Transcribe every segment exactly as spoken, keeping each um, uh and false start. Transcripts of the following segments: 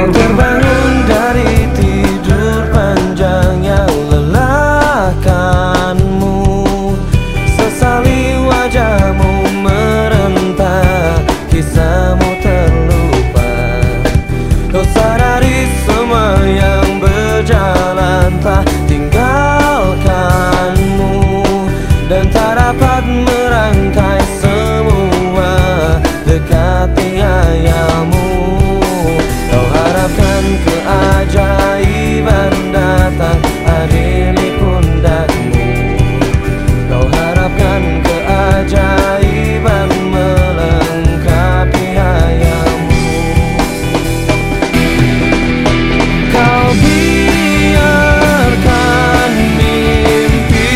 Kau terbangun dari tidur panjang yang melelahkanmu. Sesali wajahmu merendah, kisahmu terlupa. Kau sadari semua yang berjalan tak tinggalkanmu, dan tak dapat merangkai semua dekati ayahmu. Kau harapkan keajaiban datang hadir di pundakmu. Kau harapkan keajaiban melengkapi ayahmu. Kau biarkan mimpi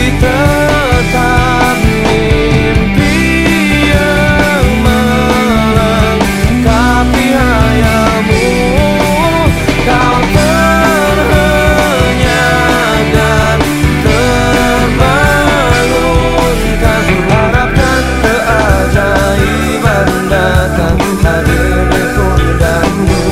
tetap mimpi yang melengkapi ayahmu. Kau terhenyak dan terbangunkan, harapkan keajaiban datang hadir di pundakmu.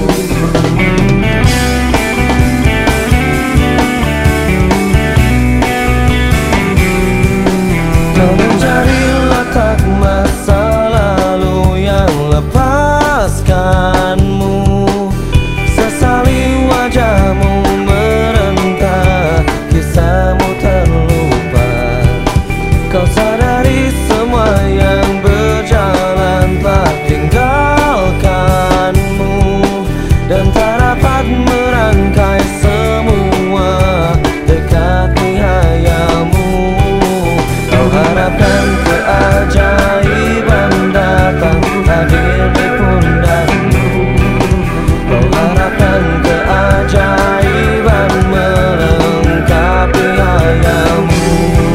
Kau mencari letak masa lalu yang lepaskanmu. Sesali wajahmu merendah, kisahmu terlupa. Kau sadari semua yang berjalan tak tinggalkanmu, dan tak dapat merangkai semua dekati ayahmu. Kau harapkan keajaiban datang hadir di pundakmu. Kau harapkan keajaiban melengkapi ayahmu.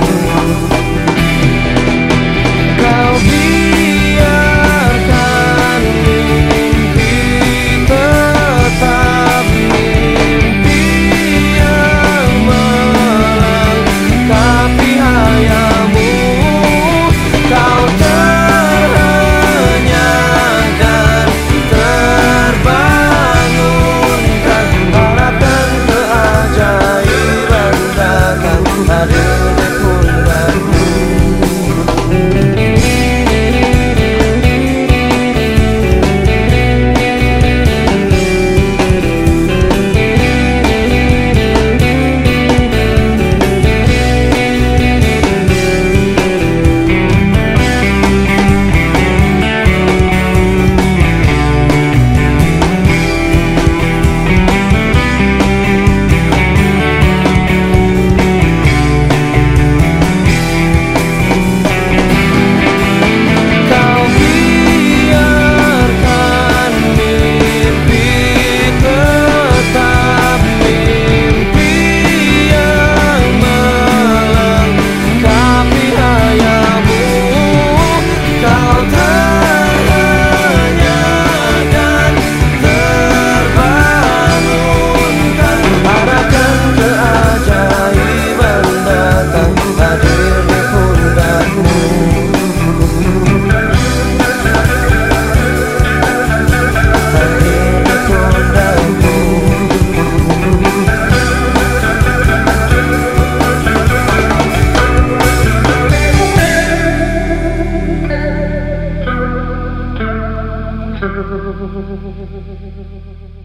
Kau biarkan mimpi tetap mimpi yang melengkapi ayahmu. Kau terhenyak dan terbangunkan, harapkan keajaiban datang hadir di pundakmu. Thank you.